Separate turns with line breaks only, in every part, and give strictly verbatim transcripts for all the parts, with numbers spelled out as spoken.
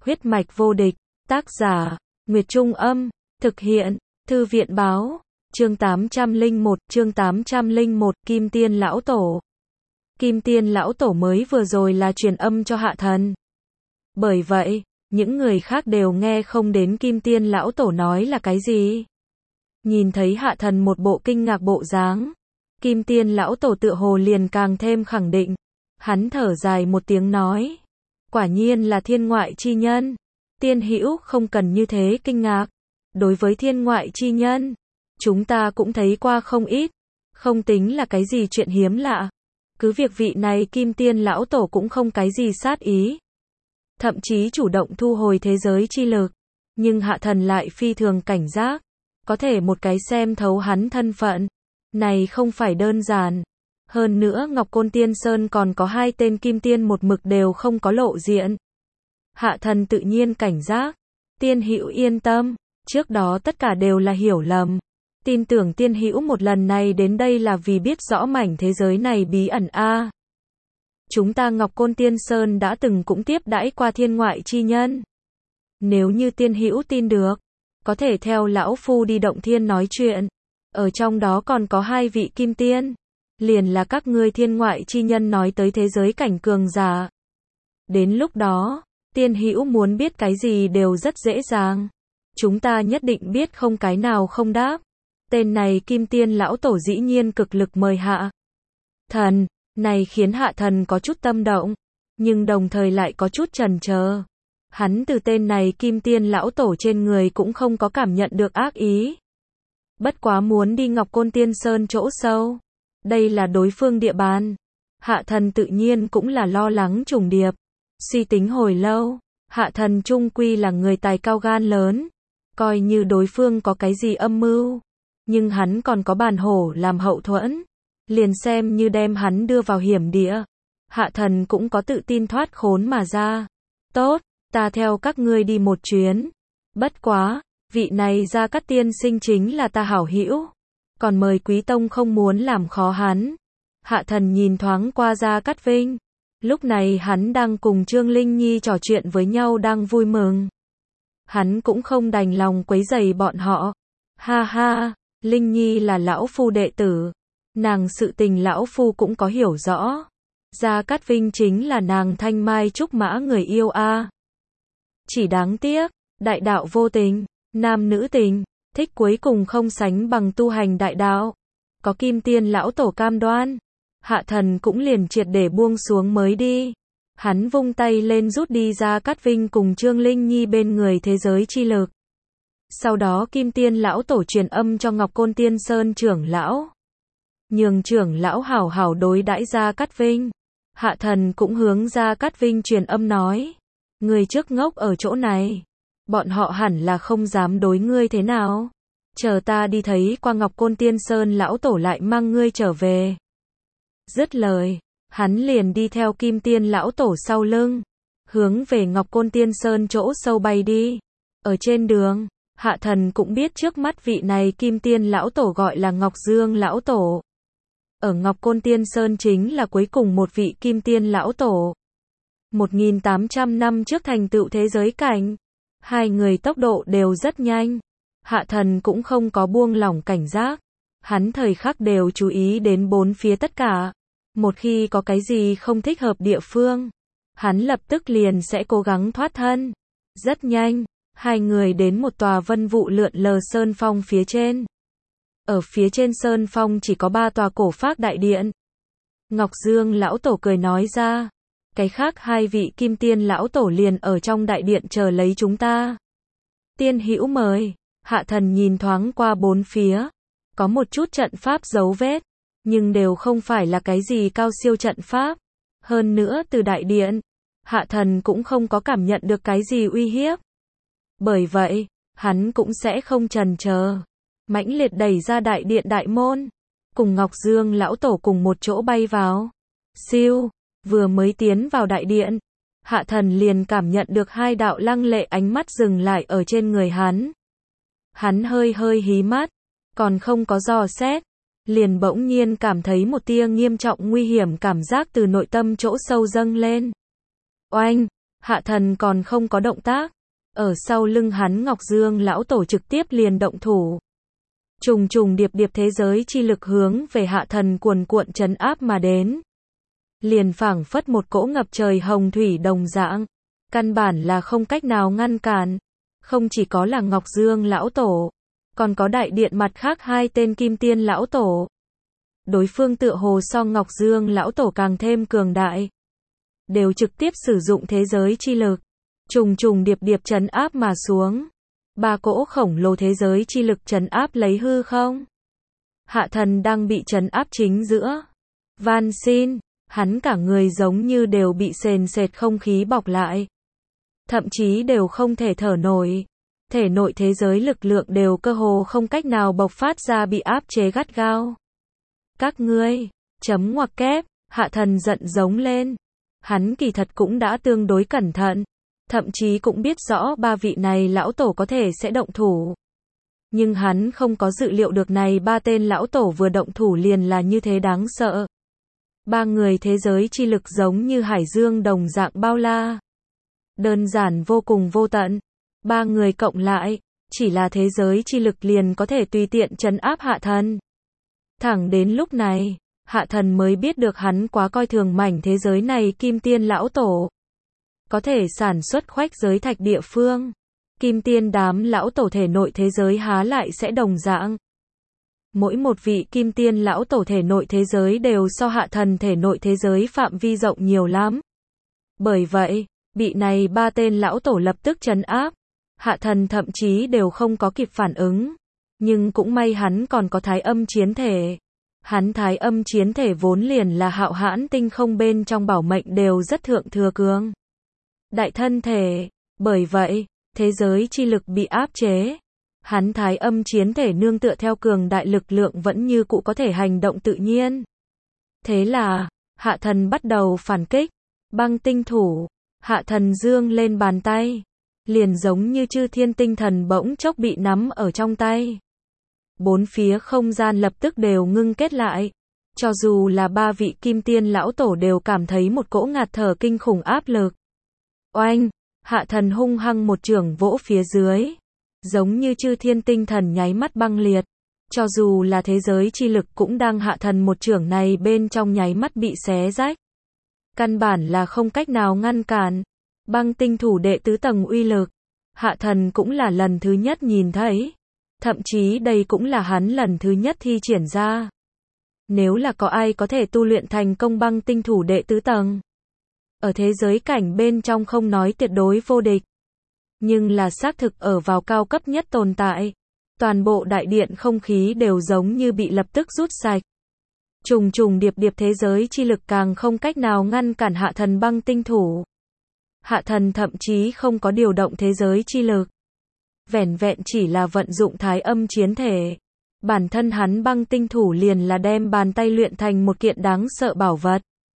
Huyết mạch vô địch, tác giả, Nguyệt Trung Âm, thực hiện, Thư viện Báo, chương tám trăm lẻ một, chương tám trăm lẻ một, Kim Tiên Lão Tổ. Kim Tiên Lão Tổ mới vừa rồi là truyền âm cho Hạ Thần. Bởi vậy, những người khác đều nghe không đến Kim Tiên Lão Tổ nói là cái gì. Nhìn thấy Hạ Thần một bộ kinh ngạc bộ dáng, Kim Tiên Lão Tổ tựa hồ liền càng thêm khẳng định. Hắn thở dài một tiếng nói, quả nhiên là thiên ngoại chi nhân. Tiên hữu không cần như thế kinh ngạc. Đối với thiên ngoại chi nhân, chúng ta cũng thấy qua không ít, không tính là cái gì chuyện hiếm lạ. Cứ việc vị này Kim Tiên Lão Tổ cũng không cái gì sát ý, thậm chí chủ động thu hồi thế giới chi lực, nhưng Hạ Thần lại phi thường cảnh giác, có thể một cái xem thấu hắn thân phận, này không phải đơn giản. Hơn nữa Ngọc Côn Tiên Sơn còn có hai tên Kim Tiên một mực đều không có lộ diện. Hạ Thần tự nhiên cảnh giác, tiên hữu yên tâm, trước đó tất cả đều là hiểu lầm. Tin tưởng tiên hữu một lần này đến đây là vì biết rõ mảnh thế giới này bí ẩn a. Chúng ta Ngọc Côn Tiên Sơn đã từng cũng tiếp đãi qua thiên ngoại chi nhân. Nếu như tiên hữu tin được, có thể theo lão phu đi động thiên nói chuyện. Ở trong đó còn có hai vị kim tiên, liền là các ngươi thiên ngoại chi nhân nói tới thế giới cảnh cường giả. Đến lúc đó, tiên hữu muốn biết cái gì đều rất dễ dàng. Chúng ta nhất định biết không cái nào không đáp. Tên này Kim Tiên Lão Tổ dĩ nhiên cực lực mời Hạ Thần, này khiến Hạ Thần có chút tâm động, nhưng đồng thời lại có chút chần chờ. Hắn từ tên này Kim Tiên Lão Tổ trên người cũng không có cảm nhận được ác ý. Bất quá muốn đi Ngọc Côn Tiên Sơn chỗ sâu, đây là đối phương địa bàn. Hạ Thần tự nhiên cũng là lo lắng trùng điệp. Suy tính hồi lâu, Hạ Thần trung quy là người tài cao gan lớn, coi như đối phương có cái gì âm mưu, nhưng hắn còn có bàn hổ làm hậu thuẫn, liền xem như đem hắn đưa vào hiểm địa, Hạ Thần cũng có tự tin thoát khốn mà ra. Tốt, ta theo các ngươi đi một chuyến. Bất quá, vị này Gia Cát tiên sinh chính là ta hảo hữu, còn mời quý tông không muốn làm khó hắn. Hạ Thần nhìn thoáng qua Gia Cát Vinh, lúc này hắn đang cùng Trương Linh Nhi trò chuyện với nhau đang vui mừng. Hắn cũng không đành lòng quấy rầy bọn họ. Ha ha, Linh Nhi là lão phu đệ tử, nàng sự tình lão phu cũng có hiểu rõ. Gia Cát Vinh chính là nàng thanh mai trúc mã người yêu a. Chỉ đáng tiếc, đại đạo vô tình, nam nữ tình, thích cuối cùng không sánh bằng tu hành đại đạo. Có Kim Tiên Lão Tổ cam đoan, Hạ Thần cũng liền triệt để buông xuống mới đi. Hắn vung tay lên rút đi Gia Cát Vinh cùng Trương Linh Nhi bên người thế giới chi lực. Sau đó Kim Tiên Lão Tổ truyền âm cho Ngọc Côn Tiên Sơn trưởng lão, nhường trưởng lão hảo hảo đối đãi Gia Cát Vinh. Hạ Thần cũng hướng Gia Cát Vinh truyền âm nói, người trước ngốc ở chỗ này, bọn họ hẳn là không dám đối ngươi thế nào. Chờ ta đi thấy qua Ngọc Côn Tiên Sơn Lão Tổ lại mang ngươi trở về. Dứt lời, hắn liền đi theo Kim Tiên Lão Tổ sau lưng, hướng về Ngọc Côn Tiên Sơn chỗ sâu bay đi. Ở trên đường, Hạ Thần cũng biết trước mắt vị này Kim Tiên Lão Tổ gọi là Ngọc Dương Lão Tổ. Ở Ngọc Côn Tiên Sơn chính là cuối cùng một vị Kim Tiên Lão Tổ. một nghìn tám trăm năm trước thành tựu thế giới cảnh. Hai người tốc độ đều rất nhanh. Hạ Thần cũng không có buông lỏng cảnh giác. Hắn thời khắc đều chú ý đến bốn phía tất cả. Một khi có cái gì không thích hợp địa phương, hắn lập tức liền sẽ cố gắng thoát thân. Rất nhanh, hai người đến một tòa vân vụ lượn lờ sơn phong phía trên. Ở phía trên sơn phong chỉ có ba tòa cổ phác đại điện. Ngọc Dương Lão Tổ cười nói ra, cái khác hai vị Kim Tiên Lão Tổ liền ở trong đại điện chờ lấy chúng ta. Tiên hữu mời. Hạ Thần nhìn thoáng qua bốn phía, có một chút trận pháp dấu vết, nhưng đều không phải là cái gì cao siêu trận pháp. Hơn nữa từ đại điện, Hạ Thần cũng không có cảm nhận được cái gì uy hiếp. Bởi vậy, hắn cũng sẽ không chần chờ, mãnh liệt đẩy ra đại điện đại môn, cùng Ngọc Dương Lão Tổ cùng một chỗ bay vào. Siêu, vừa mới tiến vào đại điện, Hạ Thần liền cảm nhận được hai đạo lăng lệ ánh mắt dừng lại ở trên người hắn. Hắn hơi hơi hí mắt, còn không có dò xét, liền bỗng nhiên cảm thấy một tia nghiêm trọng nguy hiểm cảm giác từ nội tâm chỗ sâu dâng lên. Oanh, Hạ thần còn không có động tác. Ở sau lưng hắn Ngọc Dương lão tổ trực tiếp liền động thủ. Trùng trùng điệp điệp thế giới chi lực hướng về hạ thần cuồn cuộn trấn áp mà đến. Liền phảng phất một cỗ ngập trời hồng thủy đồng dạng. Căn bản là không cách nào ngăn cản. Không chỉ có là Ngọc Dương lão tổ, còn có đại điện mặt khác hai tên kim tiên lão tổ. Đối phương tựa hồ so Ngọc Dương lão tổ càng thêm cường đại. Đều trực tiếp sử dụng thế giới chi lực. Trùng trùng điệp điệp trấn áp mà xuống. Ba cỗ khổng lồ thế giới chi lực trấn áp lấy hư không. Hạ thần đang bị trấn áp chính giữa. Van xin, hắn cả người giống như đều bị sền sệt không khí bọc lại. Thậm chí đều không thể thở nổi. Thể nội thế giới lực lượng đều cơ hồ không cách nào bộc phát ra, bị áp chế gắt gao. Các ngươi, chấm ngoặc kép, hạ thần giận giống lên. Hắn kỳ thật cũng đã tương đối cẩn thận. Thậm chí cũng biết rõ ba vị này lão tổ có thể sẽ động thủ. Nhưng hắn không có dự liệu được này ba tên lão tổ vừa động thủ liền là như thế đáng sợ. Ba người thế giới chi lực giống như hải dương đồng dạng bao la. Đơn giản vô cùng vô tận. Ba người cộng lại, chỉ là thế giới chi lực liền có thể tùy tiện trấn áp hạ thần. Thẳng đến lúc này, hạ thần mới biết được hắn quá coi thường mảnh thế giới này kim tiên lão tổ. Có thể sản xuất khoách giới thạch địa phương. Kim tiên đám lão tổ thể nội thế giới há lại sẽ đồng dạng. Mỗi một vị kim tiên lão tổ thể nội thế giới đều so hạ thần thể nội thế giới phạm vi rộng nhiều lắm. Bởi vậy, bị này ba tên lão tổ lập tức trấn áp. Hạ thần thậm chí đều không có kịp phản ứng. Nhưng cũng may hắn còn có thái âm chiến thể. Hắn thái âm chiến thể vốn liền là hạo hãn tinh không bên trong bảo mệnh đều rất thượng thừa cường. Đại thân thể, bởi vậy, thế giới chi lực bị áp chế. Hắn thái âm chiến thể nương tựa theo cường đại lực lượng vẫn như cũ có thể hành động tự nhiên. Thế là, hạ thần bắt đầu phản kích. Băng tinh thủ, hạ thần dương lên bàn tay. Liền giống như chư thiên tinh thần bỗng chốc bị nắm ở trong tay. Bốn phía không gian lập tức đều ngưng kết lại. Cho dù là ba vị kim tiên lão tổ đều cảm thấy một cỗ ngạt thở kinh khủng áp lực. Oanh, hạ thần hung hăng một chưởng vỗ phía dưới. Giống như chư thiên tinh thần nháy mắt băng liệt. Cho dù là thế giới chi lực cũng đang hạ thần một chưởng này bên trong nháy mắt bị xé rách. Căn bản là không cách nào ngăn cản. Băng tinh thủ đệ tứ tầng uy lực. Hạ thần cũng là lần thứ nhất nhìn thấy. Thậm chí đây cũng là hắn lần thứ nhất thi triển ra. Nếu là có ai có thể tu luyện thành công băng tinh thủ đệ tứ tầng. Ở thế giới cảnh bên trong không nói tuyệt đối vô địch. Nhưng là xác thực ở vào cao cấp nhất tồn tại. Toàn bộ đại điện không khí đều giống như bị lập tức rút sạch. Trùng trùng điệp điệp thế giới chi lực càng không cách nào ngăn cản hạ thần băng tinh thủ. Hạ thần thậm chí không có điều động thế giới chi lực. Vẻn vẹn chỉ là vận dụng thái âm chiến thể. Bản thân hắn băng tinh thủ liền là đem bàn tay luyện thành một kiện đáng sợ bảo vật.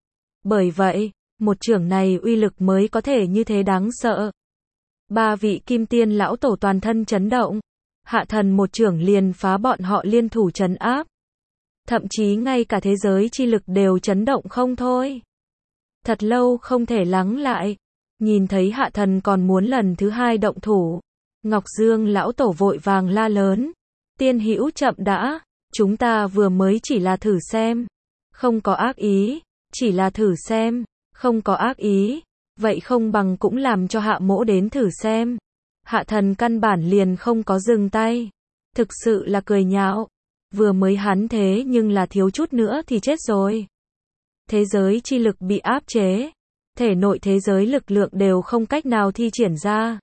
Bởi vậy, một chưởng này uy lực mới có thể như thế đáng sợ. Ba vị kim tiên lão tổ toàn thân chấn động. Hạ thần một chưởng liền phá bọn họ liên thủ trấn áp. Thậm chí ngay cả thế giới chi lực đều chấn động không thôi. Thật lâu không thể lắng lại. Nhìn thấy hạ thần còn muốn lần thứ hai động thủ. Ngọc Dương lão tổ vội vàng la lớn. Tiên hữu chậm đã. Chúng ta vừa mới chỉ là thử xem. Không có ác ý. Chỉ là thử xem. Không có ác ý. Vậy không bằng cũng làm cho hạ mỗ đến thử xem. Hạ thần căn bản liền không có dừng tay. Thực sự là cười nhạo. Vừa mới hắn thế nhưng là thiếu chút nữa thì chết rồi. Thế giới chi lực bị áp chế. Thể nội thế giới lực lượng đều không cách nào thi triển ra.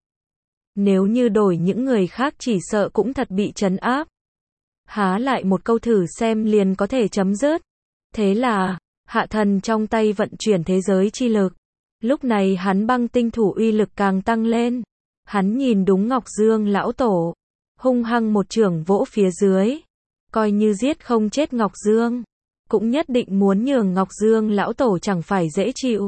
Nếu như đổi những người khác chỉ sợ cũng thật bị trấn áp. Há lại một câu thử xem liền có thể chấm dứt. Thế là, hạ thần trong tay vận chuyển thế giới chi lực. Lúc này hắn băng tinh thủ uy lực càng tăng lên. Hắn nhìn đúng Ngọc Dương lão tổ. Hung hăng một chưởng vỗ phía dưới. Coi như giết không chết Ngọc Dương. Cũng nhất định muốn nhường Ngọc Dương lão tổ chẳng phải dễ chịu.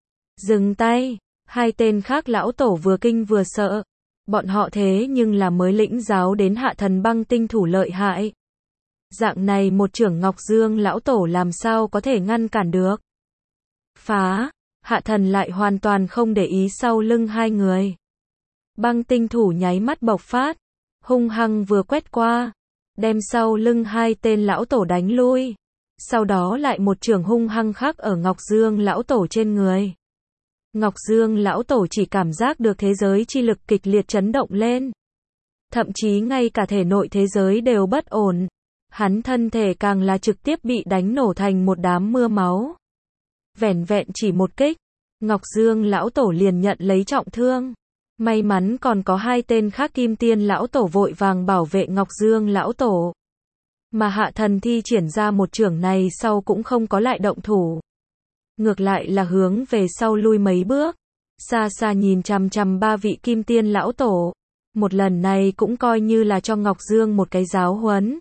Dừng tay. Hai tên khác lão tổ vừa kinh vừa sợ. Bọn họ thế nhưng là mới lĩnh giáo đến hạ thần băng tinh thủ lợi hại. Dạng này một chưởng Ngọc Dương lão tổ làm sao có thể ngăn cản được. Phá. Hạ thần lại hoàn toàn không để ý sau lưng hai người. Băng tinh thủ nháy mắt bộc phát, hung hăng vừa quét qua, đem sau lưng hai tên lão tổ đánh lui. Sau đó lại một chưởng hung hăng khác ở Ngọc Dương lão tổ trên người. Ngọc Dương lão tổ chỉ cảm giác được thế giới chi lực kịch liệt chấn động lên. Thậm chí ngay cả thể nội thế giới đều bất ổn. Hắn thân thể càng là trực tiếp bị đánh nổ thành một đám mưa máu. Vẻn vẹn chỉ một kích, Ngọc Dương lão tổ liền nhận lấy trọng thương. May mắn còn có hai tên khác Kim Tiên lão tổ vội vàng bảo vệ Ngọc Dương lão tổ. Mà Hạ thần thi triển ra một chưởng này sau cũng không có lại động thủ. Ngược lại là hướng về sau lui mấy bước. Xa xa nhìn chằm chằm ba vị Kim Tiên lão tổ. Một lần này cũng coi như là cho Ngọc Dương một cái giáo huấn.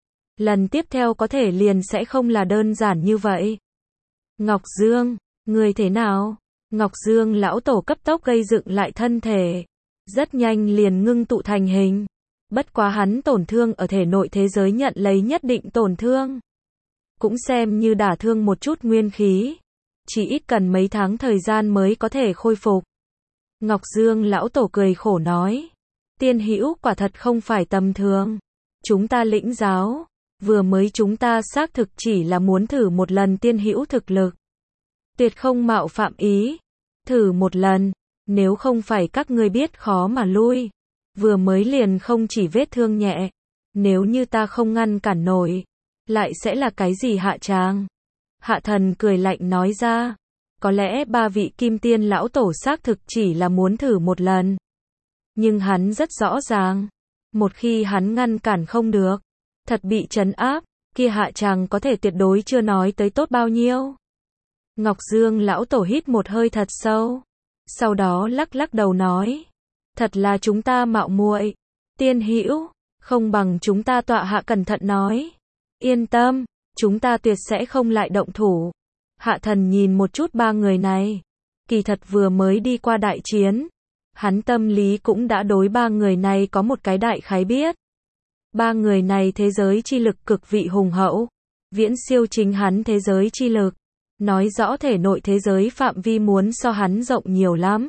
Lần tiếp theo có thể liền sẽ không là đơn giản như vậy. Ngọc Dương, người thế nào? Ngọc Dương lão tổ cấp tốc gây dựng lại thân thể. Rất nhanh liền ngưng tụ thành hình. Bất quá hắn tổn thương ở thể nội thế giới nhận lấy nhất định tổn thương. Cũng xem như đả thương một chút nguyên khí. Chỉ ít cần mấy tháng thời gian mới có thể khôi phục. Ngọc Dương lão tổ cười khổ nói. Tiên hữu quả thật không phải tầm thường. Chúng ta lĩnh giáo. Vừa mới chúng ta xác thực chỉ là muốn thử một lần tiên hữu thực lực. Tuyệt không mạo phạm ý. Thử một lần. Nếu không phải các ngươi biết khó mà lui. Vừa mới liền không chỉ vết thương nhẹ. Nếu như ta không ngăn cản nổi. Lại sẽ là cái gì hạ tràng? Hạ thần cười lạnh nói ra. Có lẽ ba vị Kim Tiên lão tổ xác thực chỉ là muốn thử một lần. Nhưng hắn rất rõ ràng. Một khi hắn ngăn cản không được. Thật bị trấn áp. Kia hạ tràng có thể tuyệt đối chưa nói tới tốt bao nhiêu. Ngọc Dương lão tổ hít một hơi thật sâu. Sau đó lắc lắc đầu nói. Thật là chúng ta mạo muội. Tiên hữu, không bằng chúng ta tọa hạ cẩn thận nói. Yên tâm, chúng ta tuyệt sẽ không lại động thủ. Hạ thần nhìn một chút ba người này. Kỳ thật vừa mới đi qua đại chiến. Hắn tâm lý cũng đã đối ba người này có một cái đại khái biết. Ba người này thế giới chi lực cực vị hùng hậu. Viễn siêu chính hắn thế giới chi lực. Nói rõ thể nội thế giới phạm vi muốn so hắn rộng nhiều lắm.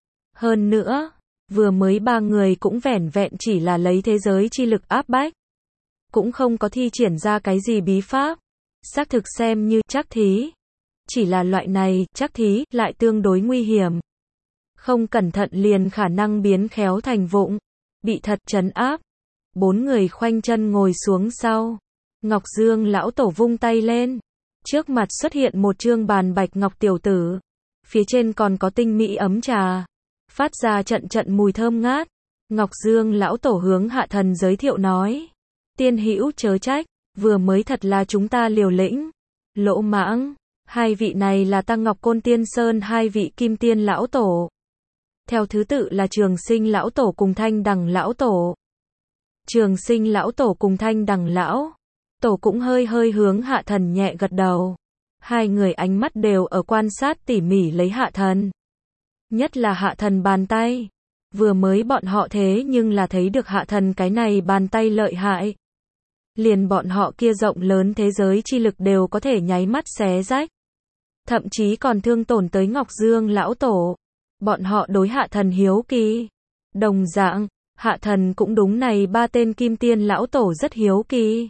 Hơn nữa, vừa mới ba người cũng vẻn vẹn chỉ là lấy thế giới chi lực áp bách. Cũng không có thi triển ra cái gì bí pháp. Xác thực xem như trắc thí. Chỉ là loại này, trắc thí, lại tương đối nguy hiểm. Không cẩn thận liền khả năng biến khéo thành vụng. Bị thật trấn áp. Bốn người khoanh chân ngồi xuống sau. Ngọc Dương lão tổ vung tay lên. Trước mặt xuất hiện một trương bàn bạch ngọc tiểu tử. Phía trên còn có tinh mỹ ấm trà. Phát ra trận trận mùi thơm ngát. Ngọc Dương lão tổ hướng Hạ thần giới thiệu nói. Tiên hữu chớ trách. Vừa mới thật là chúng ta liều lĩnh. Lỗ mãng. Hai vị này là Tăng Ngọc Côn Tiên Sơn hai vị Kim Tiên lão tổ. Theo thứ tự là Trường Sinh lão tổ cùng Thanh Đằng lão tổ. Trường Sinh lão tổ cùng Thanh Đằng lão tổ cũng hơi hơi hướng Hạ thần nhẹ gật đầu. Hai người ánh mắt đều ở quan sát tỉ mỉ lấy Hạ thần. Nhất là Hạ thần bàn tay. Vừa mới bọn họ thế nhưng là thấy được Hạ thần cái này bàn tay lợi hại. Liền bọn họ kia rộng lớn thế giới chi lực đều có thể nháy mắt xé rách. Thậm chí còn thương tổn tới Ngọc Dương lão tổ. Bọn họ đối Hạ thần hiếu kỳ. Đồng dạng, Hạ thần cũng đúng này ba tên Kim Tiên lão tổ rất hiếu kỳ.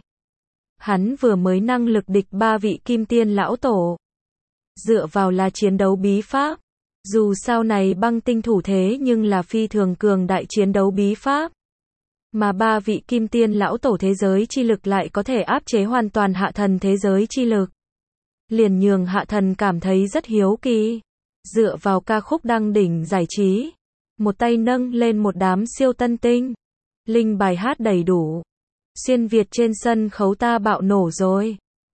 Hắn vừa mới năng lực địch ba vị Kim Tiên lão tổ. Dựa vào là chiến đấu bí pháp. Dù sau này băng tinh thủ thế nhưng là phi thường cường đại chiến đấu bí pháp. Mà ba vị Kim Tiên lão tổ thế giới chi lực lại có thể áp chế hoàn toàn Hạ thần thế giới chi lực. Liền nhường Hạ thần cảm thấy rất hiếu kỳ. Dựa vào ca khúc đăng đỉnh giải trí. Một tay nâng lên một đám siêu tân tinh. Linh bài hát đầy đủ. Xuyên Việt trên sân khấu ta bạo nổ rồi.